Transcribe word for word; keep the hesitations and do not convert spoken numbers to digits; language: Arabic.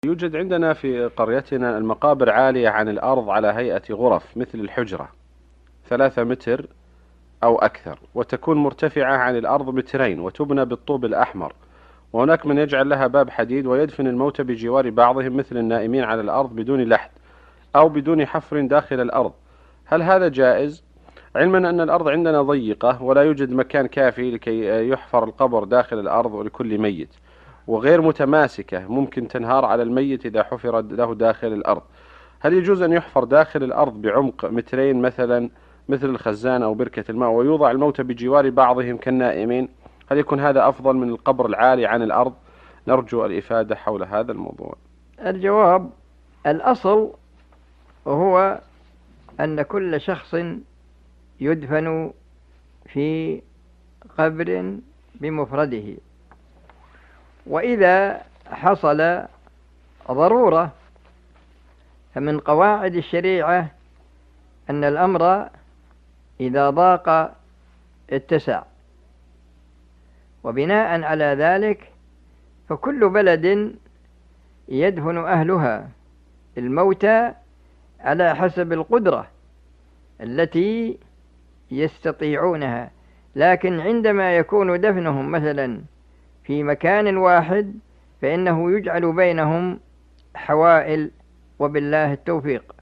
يوجد عندنا في قريتنا المقابر عالية عن الأرض على هيئة غرف مثل الحجرة، ثلاثة متر أو أكثر، وتكون مرتفعة عن الأرض مترين، وتبنى بالطوب الأحمر، وهناك من يجعل لها باب حديد ويدفن الموتى بجوار بعضهم مثل النائمين على الأرض بدون لحد أو بدون حفر داخل الأرض. هل هذا جائز؟ علما أن الأرض عندنا ضيقة ولا يوجد مكان كافي لكي يحفر القبر داخل الأرض ولكل ميت، وغير متماسكة، ممكن تنهار على الميت إذا حفر له داخل الأرض. هل يجوز أن يحفر داخل الأرض بعمق مترين مثلا مثل الخزان أو بركة الماء، ويوضع الموتى بجوار بعضهم كالنائمين؟ هل يكون هذا أفضل من القبر العالي عن الأرض؟ نرجو الإفادة حول هذا الموضوع. الجواب: الأصل هو أن كل شخص يدفن في قبر بمفرده، وإذا حصل ضرورة فمن قواعد الشريعة أن الأمر إذا ضاق اتسع، وبناء على ذلك فكل بلد يدفن أهلها الموتى على حسب القدرة التي يستطيعونها، لكن عندما يكون دفنهم مثلا في مكان واحد فإنه يجعل بينهم حوائل، وبالله التوفيق.